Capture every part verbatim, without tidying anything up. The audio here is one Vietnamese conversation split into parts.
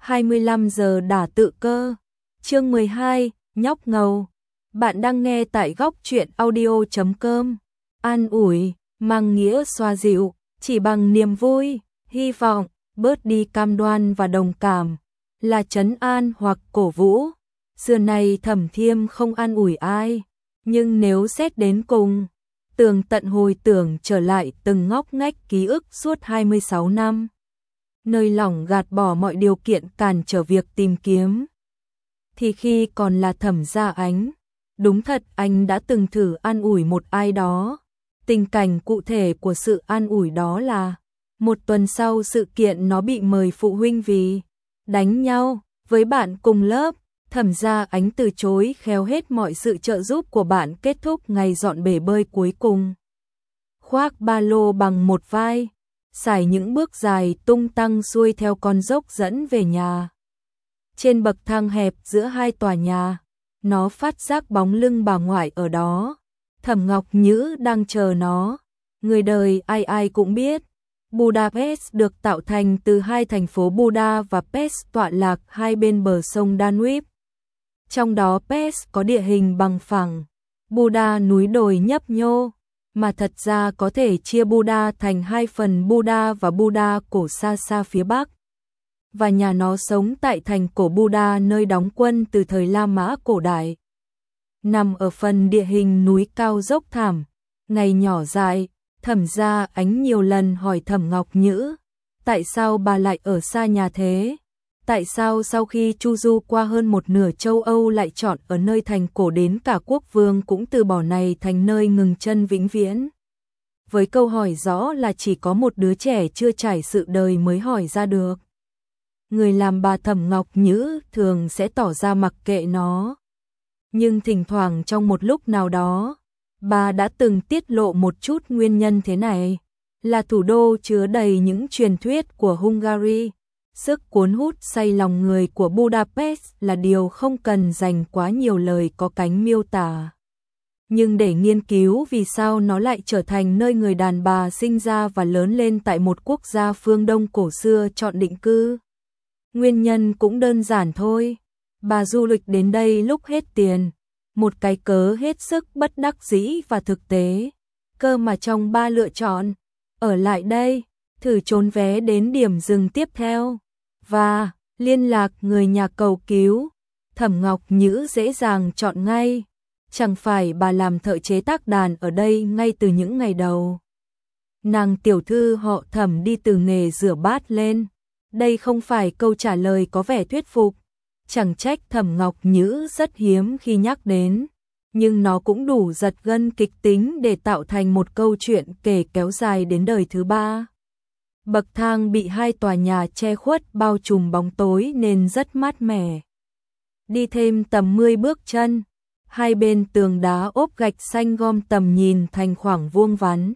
hai mươi lăm giờ đả tự cơ. Chương mười hai, nhóc ngầu. Bạn đang nghe tại góc truyện audio chấm com. An ủi, mang nghĩa xoa dịu, chỉ bằng niềm vui, hy vọng, bớt đi cam đoan và đồng cảm, là trấn an hoặc cổ vũ. Xưa này Thẩm Thiêm không an ủi ai, nhưng nếu xét đến cùng, tường tận hồi tưởng trở lại từng ngóc ngách ký ức suốt hai mươi sáu năm. Nơi lòng gạt bỏ mọi điều kiện cản trở việc tìm kiếm. Thì khi còn là Thẩm Gia Ánh, đúng thật anh đã từng thử an ủi một ai đó. Tình cảnh cụ thể của sự an ủi đó là một tuần sau sự kiện nó bị mời phụ huynh vì đánh nhau với bạn cùng lớp. Thẩm Gia Ánh từ chối khéo hết mọi sự trợ giúp của bạn, kết thúc ngày dọn bể bơi cuối cùng. Khoác ba lô bằng một vai, xài những bước dài tung tăng xuôi theo con dốc dẫn về nhà. Trên bậc thang hẹp giữa hai tòa nhà, nó phát giác bóng lưng bà ngoại ở đó. Thẩm Ngọc Nhữ đang chờ nó. Người đời ai ai cũng biết, Budapest được tạo thành từ hai thành phố Buda và Pest tọa lạc hai bên bờ sông Danube. Trong đó Pest có địa hình bằng phẳng, Buda núi đồi nhấp nhô, mà thật ra có thể chia Buda thành hai phần, Buda và Buda cổ xa xa phía bắc. Và nhà nó sống tại thành cổ Buda, nơi đóng quân từ thời La Mã cổ đại. Nằm ở phần địa hình núi cao dốc thảm, ngày nhỏ dại, Thẩm Gia Ánh nhiều lần hỏi Thẩm Ngọc Nhữ, tại sao bà lại ở xa nhà thế? Tại sao sau khi chu du qua hơn một nửa châu Âu lại chọn ở nơi thành cổ, đến cả quốc vương cũng từ bỏ này thành nơi ngừng chân vĩnh viễn? Với câu hỏi rõ là chỉ có một đứa trẻ chưa trải sự đời mới hỏi ra được. Người làm bà Thẩm Ngọc Nhữ thường sẽ tỏ ra mặc kệ nó. Nhưng thỉnh thoảng trong một lúc nào đó, bà đã từng tiết lộ một chút nguyên nhân thế này. Là thủ đô chứa đầy những truyền thuyết của Hungary. Sức cuốn hút say lòng người của Budapest là điều không cần dành quá nhiều lời có cánh miêu tả. Nhưng để nghiên cứu vì sao nó lại trở thành nơi người đàn bà sinh ra và lớn lên tại một quốc gia phương Đông cổ xưa chọn định cư, nguyên nhân cũng đơn giản thôi. Bà du lịch đến đây lúc hết tiền, một cái cớ hết sức bất đắc dĩ và thực tế. Cơ mà trong ba lựa chọn, ở lại đây, thử trốn vé đến điểm dừng tiếp theo, và liên lạc người nhà cầu cứu, Thẩm Ngọc Nhữ dễ dàng chọn ngay. Chẳng phải bà làm thợ chế tác đàn ở đây ngay từ những ngày đầu. Nàng tiểu thư họ Thẩm đi từ nghề rửa bát lên. Đây không phải câu trả lời có vẻ thuyết phục. Chẳng trách Thẩm Ngọc Nhữ rất hiếm khi nhắc đến, nhưng nó cũng đủ giật gân kịch tính để tạo thành một câu chuyện kể kéo dài đến đời thứ ba. Bậc thang bị hai tòa nhà che khuất bao trùm bóng tối nên rất mát mẻ. Đi thêm tầm mười bước chân, hai bên tường đá ốp gạch xanh gom tầm nhìn thành khoảng vuông vắn.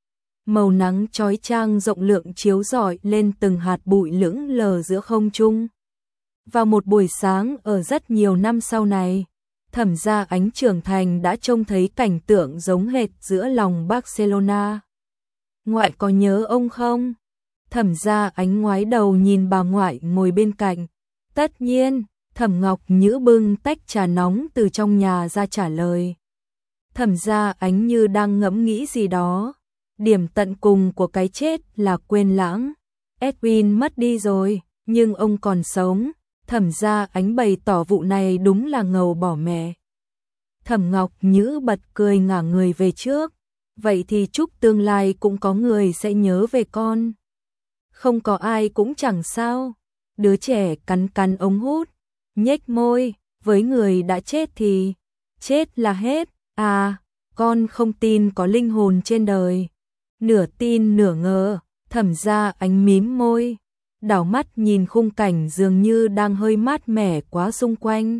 Màu nắng chói chang rộng lượng chiếu rọi lên từng hạt bụi lững lờ giữa không trung. Vào một buổi sáng ở rất nhiều năm sau này, Thẩm Gia Ánh trưởng thành đã trông thấy cảnh tượng giống hệt giữa lòng Barcelona. Ngoại có nhớ ông không? Thẩm Gia Ánh ngoái đầu nhìn bà ngoại ngồi bên cạnh. Tất nhiên, Thẩm Ngọc Nhữ bưng tách trà nóng từ trong nhà ra trả lời. Thẩm Gia Ánh như đang ngẫm nghĩ gì đó. Điểm tận cùng của cái chết là quên lãng. Edwin mất đi rồi, nhưng ông còn sống. Thẩm Gia Ánh bày tỏ vụ này đúng là ngầu bỏ mẹ. Thẩm Ngọc Nhữ bật cười ngả người về trước. Vậy thì chúc tương lai cũng có người sẽ nhớ về con. Không có ai cũng chẳng sao. Đứa trẻ cắn cắn ống hút, nhếch môi, với người đã chết thì chết là hết. À, con không tin có linh hồn trên đời. Nửa tin nửa ngờ, Thẩm Gia Ánh mím môi, đảo mắt nhìn khung cảnh dường như đang hơi mát mẻ quá xung quanh.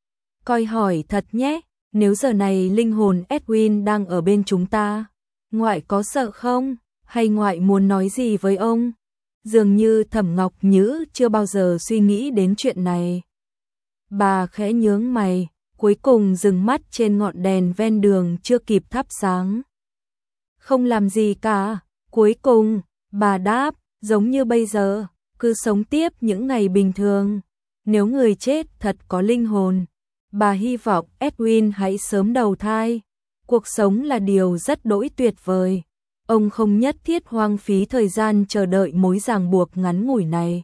Coi hỏi thật nhé, nếu giờ này linh hồn Edwin đang ở bên chúng ta, ngoại có sợ không? Hay ngoại muốn nói gì với ông? Dường như Thẩm Ngọc Nhữ chưa bao giờ suy nghĩ đến chuyện này. Bà khẽ nhướng mày, cuối cùng dừng mắt trên ngọn đèn ven đường chưa kịp thắp sáng. Không làm gì cả, cuối cùng, bà đáp, giống như bây giờ, cứ sống tiếp những ngày bình thường. Nếu người chết thật có linh hồn, bà hy vọng Edwin hãy sớm đầu thai. Cuộc sống là điều rất đỗi tuyệt vời. Ông không nhất thiết hoang phí thời gian chờ đợi mối ràng buộc ngắn ngủi này.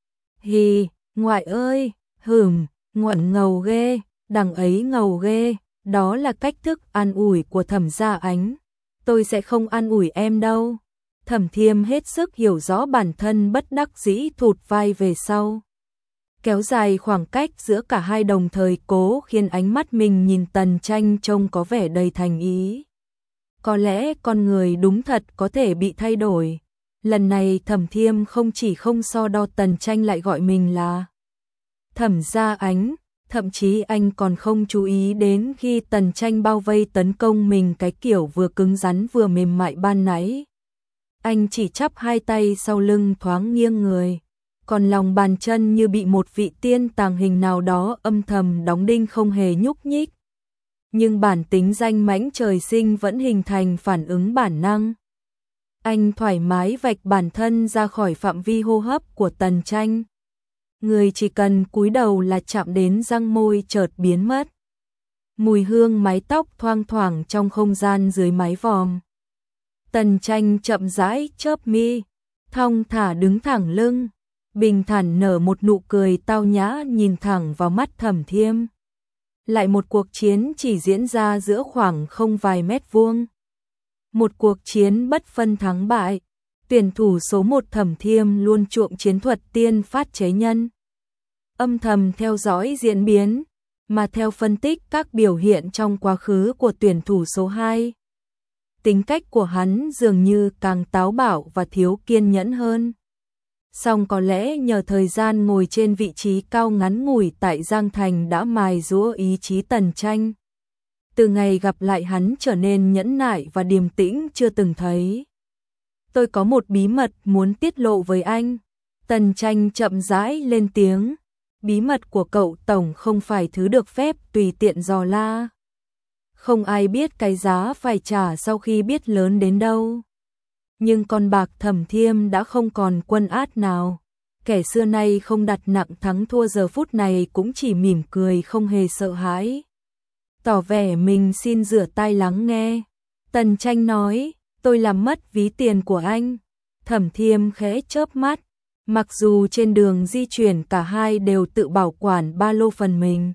Hì, ngoại ơi, hửm, ngoẩn ngầu ghê, đằng ấy ngầu ghê, đó là cách thức an ủi của Thẩm Gia Ánh. Tôi sẽ không an ủi em đâu. Thẩm Thiêm hết sức hiểu rõ bản thân bất đắc dĩ thụt vai về sau. Kéo dài khoảng cách giữa cả hai đồng thời cố khiến ánh mắt mình nhìn Tần Tranh trông có vẻ đầy thành ý. Có lẽ con người đúng thật có thể bị thay đổi. Lần này Thẩm Thiêm không chỉ không so đo Tần Tranh lại gọi mình là Thẩm Gia Ánh, thậm chí anh còn không chú ý đến khi Tần Tranh bao vây tấn công mình cái kiểu vừa cứng rắn vừa mềm mại ban nãy. Anh chỉ chắp hai tay sau lưng thoáng nghiêng người, còn lòng bàn chân như bị một vị tiên tàng hình nào đó âm thầm đóng đinh không hề nhúc nhích. Nhưng bản tính danh mãnh trời sinh vẫn hình thành phản ứng bản năng. Anh thoải mái vạch bản thân ra khỏi phạm vi hô hấp của Tần Tranh. Người chỉ cần cúi đầu là chạm đến răng môi chợt biến mất. Mùi hương mái tóc thoang thoảng trong không gian dưới mái vòm. Tần Tranh chậm rãi chớp mi, thong thả đứng thẳng lưng, bình thản nở một nụ cười tao nhã nhìn thẳng vào mắt Thẩm Thiêm. Lại một cuộc chiến chỉ diễn ra giữa khoảng không vài mét vuông. Một cuộc chiến bất phân thắng bại. Tuyển thủ số một Thẩm Thiêm luôn chuộng chiến thuật tiên phát chế nhân. Âm thầm theo dõi diễn biến, mà theo phân tích các biểu hiện trong quá khứ của tuyển thủ số hai. Tính cách của hắn dường như càng táo bạo và thiếu kiên nhẫn hơn. Song có lẽ nhờ thời gian ngồi trên vị trí cao ngắn ngủi tại Giang Thành đã mài giũa ý chí Tần Tranh. Từ ngày gặp lại hắn trở nên nhẫn nại và điềm tĩnh chưa từng thấy. Tôi có một bí mật muốn tiết lộ với anh. Tần Tranh chậm rãi lên tiếng. Bí mật của cậu tổng không phải thứ được phép tùy tiện dò la. Không ai biết cái giá phải trả sau khi biết lớn đến đâu. Nhưng con bạc Thẩm Thiêm đã không còn quân át nào. Kẻ xưa nay không đặt nặng thắng thua giờ phút này cũng chỉ mỉm cười không hề sợ hãi. Tỏ vẻ mình xin rửa tai lắng nghe. Tần Tranh nói, tôi làm mất ví tiền của anh. Thẩm Thiêm khẽ chớp mắt. Mặc dù trên đường di chuyển cả hai đều tự bảo quản ba lô phần mình.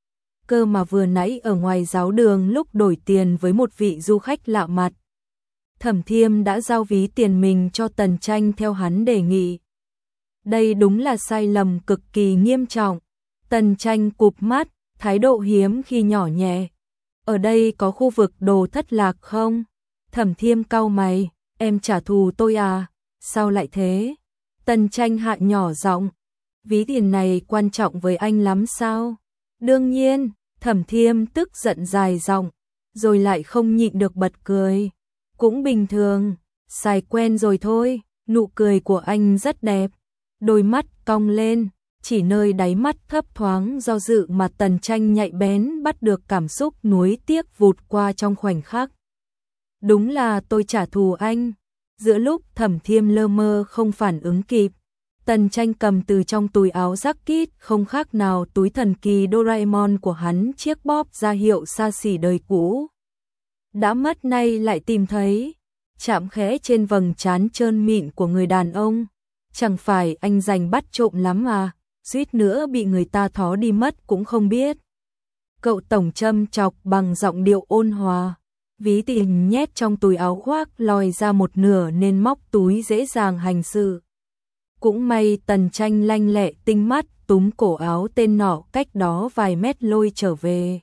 Cơ mà vừa nãy ở ngoài giáo đường lúc đổi tiền với một vị du khách lạ mặt. Thẩm Thiêm đã giao ví tiền mình cho Tần Tranh theo hắn đề nghị. Đây đúng là sai lầm cực kỳ nghiêm trọng. Tần Tranh cụp mắt, thái độ hiếm khi nhỏ nhẹ. Ở đây có khu vực đồ thất lạc không? Thẩm Thiêm cau mày, em trả thù tôi à? Sao lại thế? Tần Tranh hạ nhỏ giọng, ví tiền này quan trọng với anh lắm sao? Đương nhiên, Thẩm Thiêm tức giận dài giọng, rồi lại không nhịn được bật cười. Cũng bình thường, xài quen rồi thôi. Nụ cười của anh rất đẹp, đôi mắt cong lên, chỉ nơi đáy mắt thấp thoáng do dự mà Tần Tranh nhạy bén bắt được cảm xúc nuối tiếc vụt qua trong khoảnh khắc. Đúng là tôi trả thù anh. Giữa lúc Thẩm Thiêm lơ mơ không phản ứng kịp, Tần Tranh cầm từ trong túi áo jacket không khác nào túi thần kỳ Doraemon của hắn chiếc bóp ra hiệu xa xỉ đời cũ. Đã mất nay lại tìm thấy, chạm khẽ trên vầng trán trơn mịn của người đàn ông. Chẳng phải anh giành bắt trộm lắm à, suýt nữa bị người ta thó đi mất cũng không biết. Cậu tổng châm chọc bằng giọng điệu ôn hòa. Ví tiền nhét trong túi áo khoác lòi ra một nửa nên móc túi dễ dàng hành sự. Cũng may Tần Tranh lanh lẹ tinh mắt túm cổ áo tên nọ cách đó vài mét lôi trở về.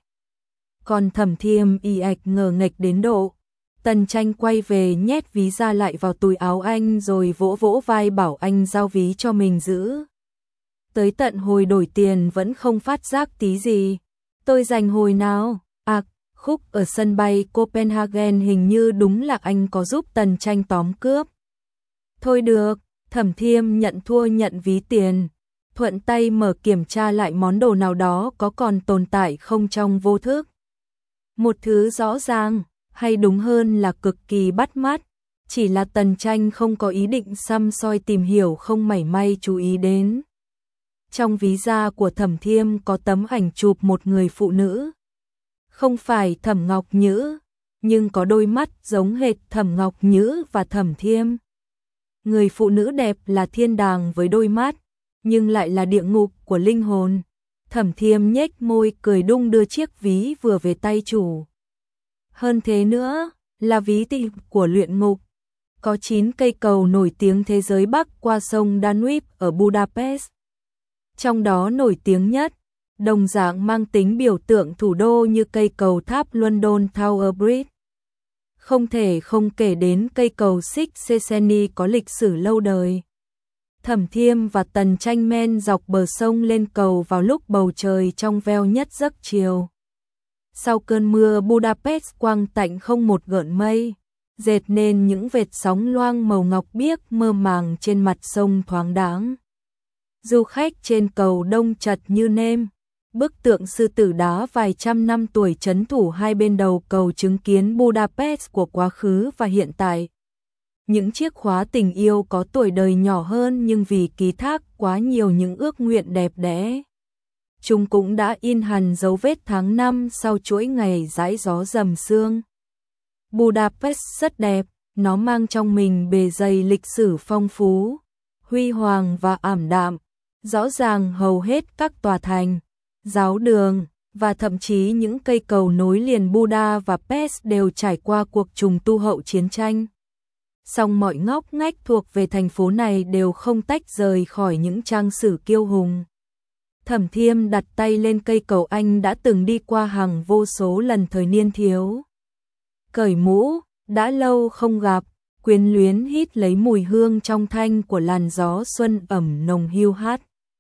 Còn Thẩm Thiêm y ạch ngờ nghệch đến độ. Tần Tranh quay về nhét ví ra lại vào túi áo anh rồi vỗ vỗ vai bảo anh giao ví cho mình giữ. Tới tận hồi đổi tiền vẫn không phát giác tí gì. Tôi dành hồi nào? À, khúc ở sân bay Copenhagen hình như đúng là anh có giúp Tần Tranh tóm cướp. Thôi được, Thẩm Thiêm nhận thua nhận ví tiền. Thuận tay mở kiểm tra lại món đồ nào đó có còn tồn tại không trong vô thức. Một thứ rõ ràng, hay đúng hơn là cực kỳ bắt mắt, chỉ là Tần Tranh không có ý định săm soi tìm hiểu, không mảy may chú ý đến. Trong ví da của Thẩm Thiêm có tấm ảnh chụp một người phụ nữ. Không phải Thẩm Ngọc Nhữ, nhưng có đôi mắt giống hệt Thẩm Ngọc Nhữ và Thẩm Thiêm. Người phụ nữ đẹp là thiên đàng với đôi mắt, nhưng lại là địa ngục của linh hồn. Thẩm Thiêm nhếch môi cười đung đưa chiếc ví vừa về tay chủ. Hơn thế nữa, là ví tị của luyện ngục. Có chín cây cầu nổi tiếng thế giới bắc qua sông Danube ở Budapest. Trong đó nổi tiếng nhất, đồng dạng mang tính biểu tượng thủ đô như cây cầu tháp London Tower Bridge. Không thể không kể đến cây cầu Six Széchenyi có lịch sử lâu đời. Thẩm Thiêm và Tần Tranh men dọc bờ sông lên cầu vào lúc bầu trời trong veo nhất giấc chiều. Sau cơn mưa Budapest quang tạnh không một gợn mây, dệt nên những vệt sóng loang màu ngọc biếc mơ màng trên mặt sông thoáng đáng. Du khách trên cầu đông chật như nêm. Bức tượng sư tử đá vài trăm năm tuổi trấn thủ hai bên đầu cầu chứng kiến Budapest của quá khứ và hiện tại. Những chiếc khóa tình yêu có tuổi đời nhỏ hơn nhưng vì ký thác quá nhiều những ước nguyện đẹp đẽ, chúng cũng đã in hằn dấu vết tháng năm sau chuỗi ngày dãi gió dầm sương. Budapest rất đẹp, nó mang trong mình bề dày lịch sử phong phú, huy hoàng và ảm đạm. Rõ ràng hầu hết các tòa thành, giáo đường và thậm chí những cây cầu nối liền Buda và Pest đều trải qua cuộc trùng tu hậu chiến tranh. Song mọi ngóc ngách thuộc về thành phố này đều không tách rời khỏi những trang sử kiêu hùng. Thẩm Thiêm đặt tay lên cây cầu anh đã từng đi qua hàng vô số lần thời niên thiếu. Cởi mũ, đã lâu không gặp, quyến luyến hít lấy mùi hương trong thanh của làn gió xuân ẩm nồng hiu hắt.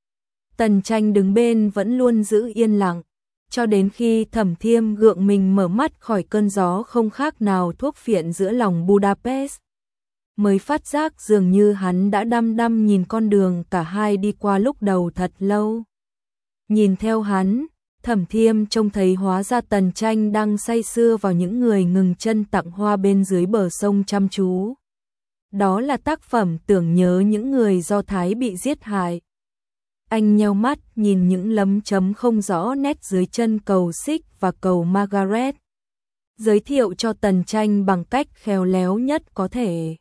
Tần Tranh đứng bên vẫn luôn giữ yên lặng, cho đến khi Thẩm Thiêm gượng mình mở mắt khỏi cơn gió không khác nào thuốc phiện giữa lòng Budapest, mới phát giác dường như hắn đã đăm đăm nhìn con đường cả hai đi qua lúc đầu thật lâu. Nhìn theo hắn, Thẩm Thiêm trông thấy hóa ra Tần Tranh đang say sưa vào những người ngừng chân tặng hoa bên dưới bờ sông chăm chú. Đó là tác phẩm tưởng nhớ những người Do Thái bị giết hại. Anh nheo mắt nhìn những lấm chấm không rõ nét dưới chân cầu Xích và cầu Margaret, giới thiệu cho Tần Tranh bằng cách khéo léo nhất có thể.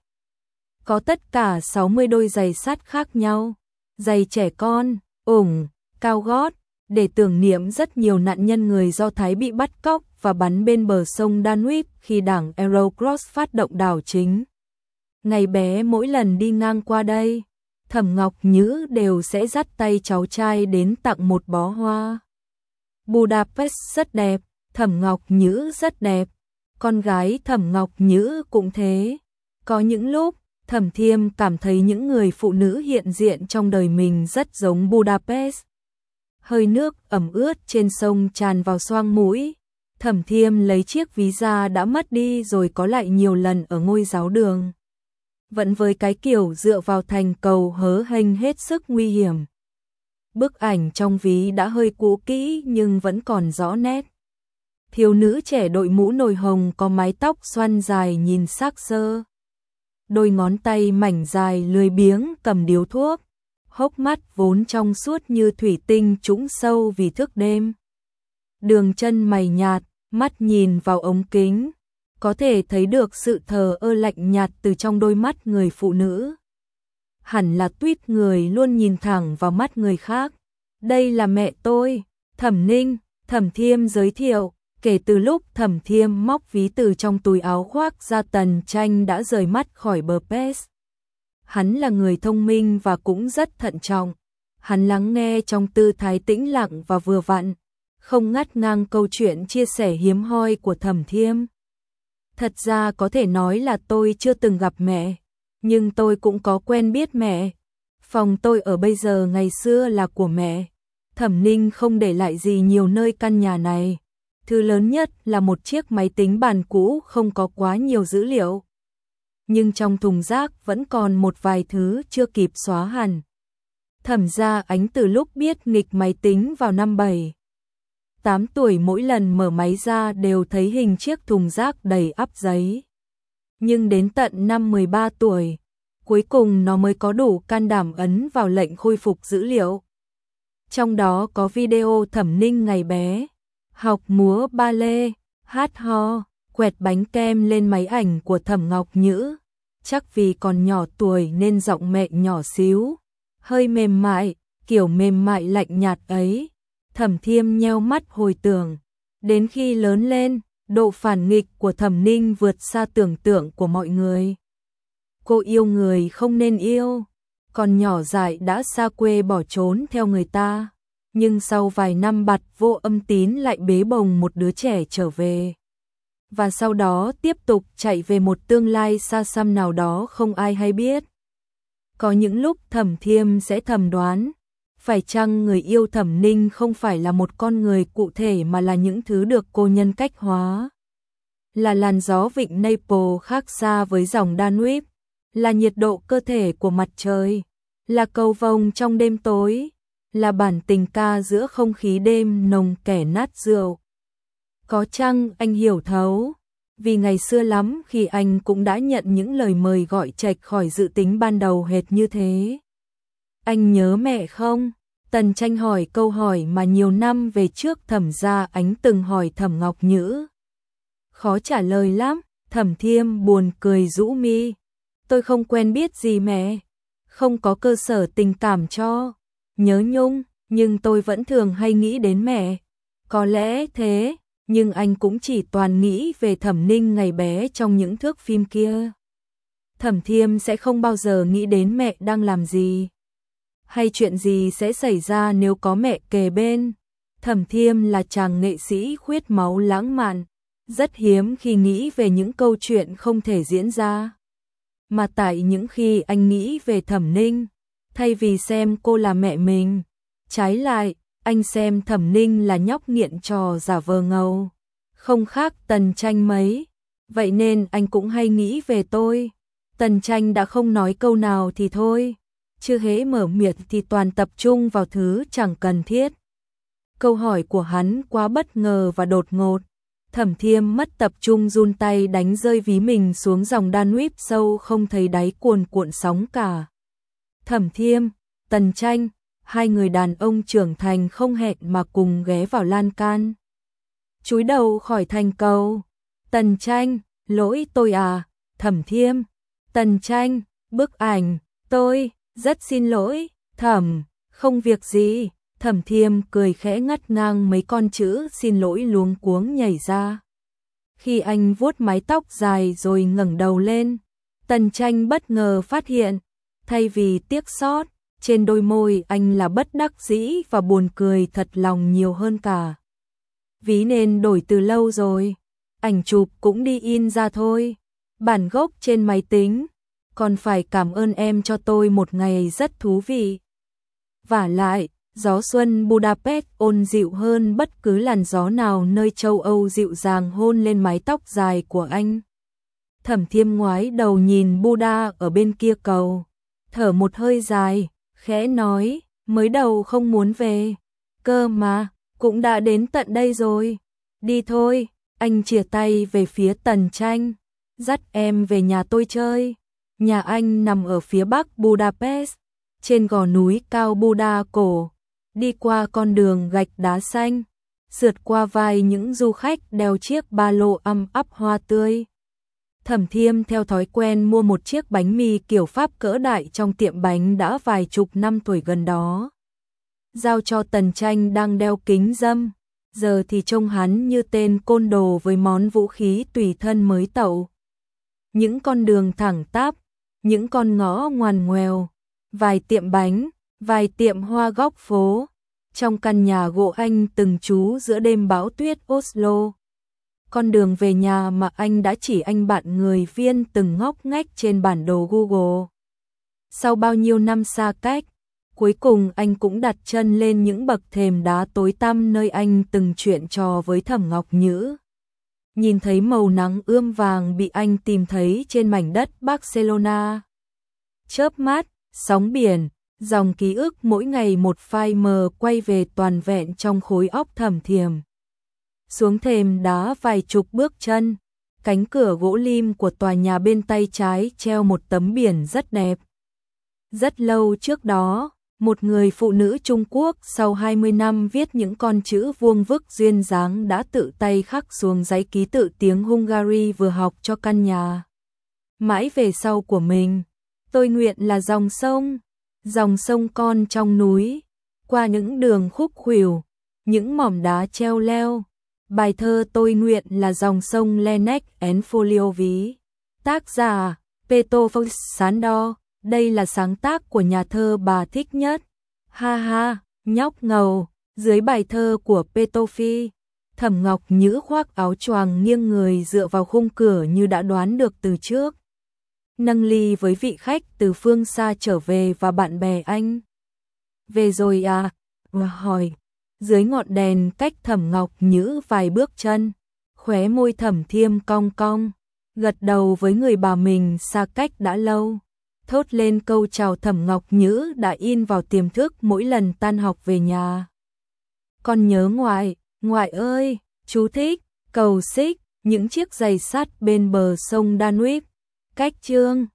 Có tất cả sáu mươi đôi giày sắt khác nhau, giày trẻ con, ủng, cao gót, để tưởng niệm rất nhiều nạn nhân người Do Thái bị bắt cóc và bắn bên bờ sông Danube khi đảng Eurocross phát động đảo chính. Ngày bé mỗi lần đi ngang qua đây, Thẩm Ngọc Nhữ đều sẽ dắt tay cháu trai đến tặng một bó hoa. Budapest rất đẹp, Thẩm Ngọc Nhữ rất đẹp, con gái Thẩm Ngọc Nhữ cũng thế. Có những lúc, Thẩm Thiêm cảm thấy những người phụ nữ hiện diện trong đời mình rất giống Budapest. Hơi nước ẩm ướt trên sông tràn vào xoang mũi. Thẩm Thiêm lấy chiếc ví da đã mất đi rồi có lại nhiều lần ở ngôi giáo đường. Vẫn với cái kiểu dựa vào thành cầu hớ hênh hết sức nguy hiểm. Bức ảnh trong ví đã hơi cũ kỹ nhưng vẫn còn rõ nét. Thiếu nữ trẻ đội mũ nồi hồng có mái tóc xoăn dài nhìn xác xơ. Đôi ngón tay mảnh dài lười biếng cầm điếu thuốc. Hốc mắt vốn trong suốt như thủy tinh trũng sâu vì thức đêm. Đường chân mày nhạt, mắt nhìn vào ống kính. Có thể thấy được sự thờ ơ lạnh nhạt từ trong đôi mắt người phụ nữ. Hẳn là tuýp người luôn nhìn thẳng vào mắt người khác. Đây là mẹ tôi, Thẩm Ninh, Thẩm Thiêm giới thiệu. Kể từ lúc Thẩm Thiêm móc ví từ trong túi áo khoác ra, Tần Tranh đã rời mắt khỏi bờ Pest. Hắn là người thông minh và cũng rất thận trọng. Hắn lắng nghe trong tư thái tĩnh lặng và vừa vặn, không ngắt ngang câu chuyện chia sẻ hiếm hoi của Thẩm Thiêm. Thật ra có thể nói là tôi chưa từng gặp mẹ, nhưng tôi cũng có quen biết mẹ. Phòng tôi ở bây giờ ngày xưa là của mẹ. Thẩm Ninh không để lại gì nhiều nơi căn nhà này. Thứ lớn nhất là một chiếc máy tính bàn cũ không có quá nhiều dữ liệu. Nhưng trong thùng rác vẫn còn một vài thứ chưa kịp xóa hẳn. Thẩm gia Ánh từ lúc biết nghịch máy tính vào năm bảy, tám tuổi mỗi lần mở máy ra đều thấy hình chiếc thùng rác đầy ắp giấy. nhưng đến tận năm mười ba tuổi, cuối cùng nó mới có đủ can đảm ấn vào lệnh khôi phục dữ liệu. Trong đó có video Thẩm Ninh ngày bé, học múa ba lê, hát ho, quẹt bánh kem lên máy ảnh của Thẩm Ngọc Nhữ. Chắc vì còn nhỏ tuổi nên giọng mẹ nhỏ xíu, hơi mềm mại, kiểu mềm mại lạnh nhạt ấy. Thẩm Thiêm nheo mắt hồi tưởng, đến khi lớn lên, độ phản nghịch của Thẩm Ninh vượt xa tưởng tượng của mọi người. Cô yêu người không nên yêu, còn nhỏ dại đã xa quê bỏ trốn theo người ta, nhưng sau vài năm bặt vô âm tín lại bế bồng một đứa trẻ trở về. Và sau đó tiếp tục chạy về một tương lai xa xăm nào đó không ai hay biết. Có những lúc Thẩm Thiêm sẽ thầm đoán, phải chăng người yêu Thẩm Ninh không phải là một con người cụ thể mà là những thứ được cô nhân cách hóa. Là làn gió vịnh Naples khác xa với dòng Danube, là nhiệt độ cơ thể của mặt trời, là cầu vồng trong đêm tối, là bản tình ca giữa không khí đêm nồng kẻ nát rượu. Có chăng anh hiểu thấu, vì ngày xưa lắm khi anh cũng đã nhận những lời mời gọi chệch khỏi dự tính ban đầu hệt như thế. Anh nhớ mẹ không? Tần Tranh hỏi câu hỏi mà nhiều năm về trước Thẩm Gia Ánh từng hỏi Thẩm Ngọc Nhữ. Khó trả lời lắm, Thẩm Thiêm buồn cười rũ mi. Tôi không quen biết gì mẹ, không có cơ sở tình cảm cho. Nhớ nhung, nhưng tôi vẫn thường hay nghĩ đến mẹ. Có lẽ thế, nhưng anh cũng chỉ toàn nghĩ về Thẩm Ninh ngày bé trong những thước phim kia. Thẩm Thiêm sẽ không bao giờ nghĩ đến mẹ đang làm gì, hay chuyện gì sẽ xảy ra nếu có mẹ kề bên. Thẩm Thiêm là chàng nghệ sĩ khuyết máu lãng mạn, rất hiếm khi nghĩ về những câu chuyện không thể diễn ra. Mà tại những khi anh nghĩ về Thẩm Ninh, thay vì xem cô là mẹ mình, trái lại, anh xem Thẩm Ninh là nhóc nghiện trò giả vờ ngầu, không khác Tần Tranh mấy. Vậy nên anh cũng hay nghĩ về tôi. Tần Tranh đã không nói câu nào thì thôi, chưa hễ mở miệng thì toàn tập trung vào thứ chẳng cần thiết. Câu hỏi của hắn quá bất ngờ và đột ngột. Thẩm Thiêm mất tập trung run tay đánh rơi ví mình xuống dòng Danube sâu không thấy đáy cuồn cuộn sóng cả. Thẩm Thiêm, Tần Tranh, hai người đàn ông trưởng thành không hẹn mà cùng ghé vào lan can. Chúi đầu khỏi thành cầu. Tần Tranh, lỗi tôi à. Thẩm Thiêm, Tần Tranh, bức ảnh, tôi, rất xin lỗi. Thẩm, không việc gì. Thẩm Thiêm cười khẽ ngắt ngang mấy con chữ xin lỗi luống cuống nhảy ra. Khi anh vuốt mái tóc dài rồi ngẩng đầu lên, Tần Tranh bất ngờ phát hiện, thay vì tiếc xót, trên đôi môi anh là bất đắc dĩ và buồn cười thật lòng nhiều hơn cả. Ví nên đổi từ lâu rồi, ảnh chụp cũng đi in ra thôi, bản gốc trên máy tính, còn phải cảm ơn em cho tôi một ngày rất thú vị. Vả lại, gió xuân Budapest ôn dịu hơn bất cứ làn gió nào nơi châu Âu dịu dàng hôn lên mái tóc dài của anh. Thẩm Thiêm ngoái đầu nhìn Buddha ở bên kia cầu, thở một hơi dài, khẽ nói, mới đầu không muốn về, cơ mà, cũng đã đến tận đây rồi. Đi thôi, anh chìa tay về phía Tần Tranh, dắt em về nhà tôi chơi. Nhà anh nằm ở phía bắc Budapest, trên gò núi cao Buda cổ. Đi qua con đường gạch đá xanh, sượt qua vai những du khách đeo chiếc ba lô âm ắp hoa tươi. Thẩm Thiêm theo thói quen mua một chiếc bánh mì kiểu Pháp cỡ đại trong tiệm bánh đã vài chục năm tuổi gần đó. Giao cho Tần Tranh đang đeo kính râm, giờ thì trông hắn như tên côn đồ với món vũ khí tùy thân mới tậu. Những con đường thẳng tắp, những con ngõ ngoằn ngoèo, vài tiệm bánh, vài tiệm hoa góc phố, trong căn nhà gỗ anh từng trú giữa đêm bão tuyết Oslo. Con đường về nhà mà anh đã chỉ anh bạn người Viên từng ngóc ngách trên bản đồ Google. Sau bao nhiêu năm xa cách, cuối cùng anh cũng đặt chân lên những bậc thềm đá tối tăm nơi anh từng chuyện trò với Thẩm Ngọc Nhữ. Nhìn thấy màu nắng ươm vàng bị anh tìm thấy trên mảnh đất Barcelona. Chớp mắt, sóng biển, dòng ký ức mỗi ngày một phai mờ quay về toàn vẹn trong khối óc Thẩm Thiêm. Xuống thềm đá vài chục bước chân, cánh cửa gỗ lim của tòa nhà bên tay trái treo một tấm biển rất đẹp. Rất lâu trước đó, một người phụ nữ Trung Quốc sau hai mươi năm viết những con chữ vuông vức duyên dáng đã tự tay khắc xuống giấy ký tự tiếng Hungary vừa học cho căn nhà mãi về sau của mình. Tôi nguyện là dòng sông, dòng sông con trong núi, qua những đường khúc khuỷu, những mỏm đá treo leo. Bài thơ Tôi nguyện là dòng sông Lenek and Folio ví. Tác giả Petr Sándor. Đây là sáng tác của nhà thơ bà thích nhất. Ha ha, nhóc ngầu. Dưới bài thơ của Petofi, Thẩm Ngọc Nhữ khoác áo choàng nghiêng người dựa vào khung cửa như đã đoán được từ trước. Nâng ly với vị khách từ phương xa trở về và bạn bè anh. Về rồi à? Và hỏi. Dưới ngọn đèn cách Thẩm Ngọc Nhữ vài bước chân, khóe môi Thẩm Thiêm cong cong, gật đầu với người bà mình xa cách đã lâu. Thốt lên câu chào Thẩm Ngọc Nhữ đã in vào tiềm thức mỗi lần tan học về nhà. Con nhớ ngoại, ngoại ơi, chú thích, cầu xích, những chiếc giày sắt bên bờ sông Danube. Cách chương